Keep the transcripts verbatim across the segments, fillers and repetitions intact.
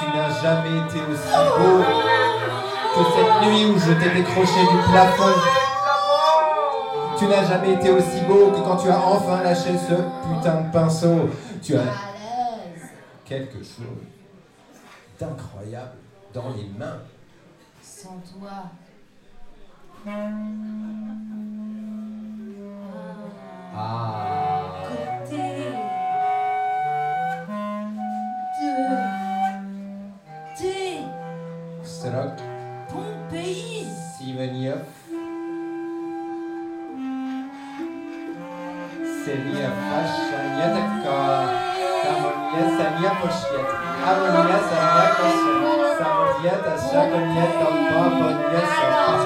Tu n'as jamais été aussi beau que cette nuit où je t'ai décroché du plafond. Tu n'as jamais été aussi beau que quand tu as enfin lâché ce putain de pinceau. Tu as quelque chose d'incroyable dans les mains. Sans toi. Ah. Côté de thé. Strok. Ton pays. Simeniev. Senia Fashaniataka. Samonia Sania Poshiet. Amonia Sania Koshet. Samonieta Shagonieta Paponia Sapas.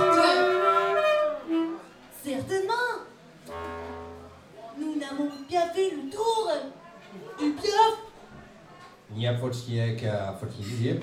Certainement. Nous n'avons bien fait le tour du bluff. Nia Pochieka Fochizip.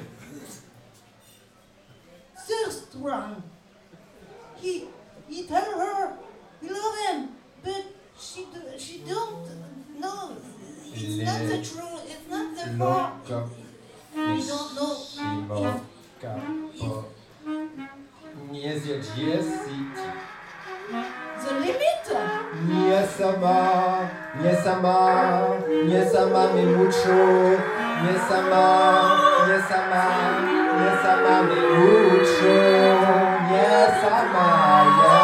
Sir Strong. He, he tell her we love him, but she, do, she don't. No, it's not the truth. It's not the fact. We don't know. Simovka po. Nie zjedziesi. The limit. Nie sama, nie sama, nie sama mi mucho. Nie sama, nie sama, nie sama mi mucho. Nie sama ja.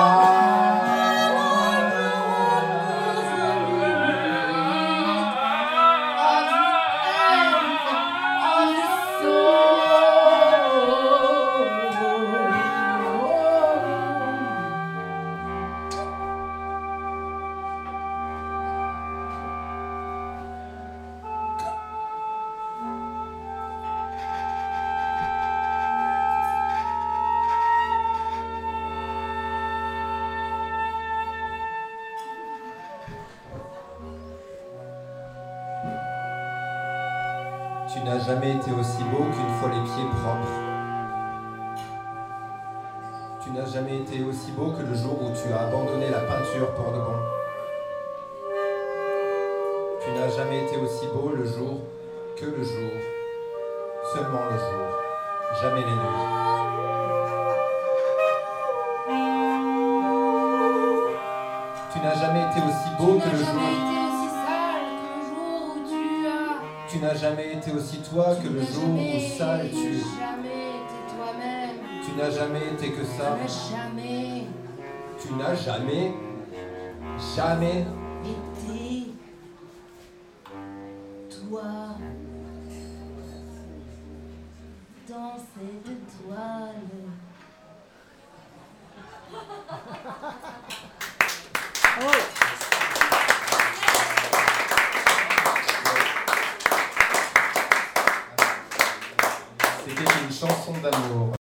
Tu n'as jamais été aussi beau qu'une fois les pieds propres. Tu n'as jamais été aussi beau que le jour où tu as abandonné la peinture pour de bon. Tu n'as jamais été aussi beau le jour que le jour, seulement le jour, jamais les nuits. Tu n'as jamais été aussi beau que le jour. Tu n'as jamais été aussi toi que le jour où sale tu. Tu n'as jamais été toi-même. Tu n'as jamais été que ça. Tu n'as jamais. Tu n'as jamais, jamais été toi dans cette toile. Oh. C'était une chanson d'amour.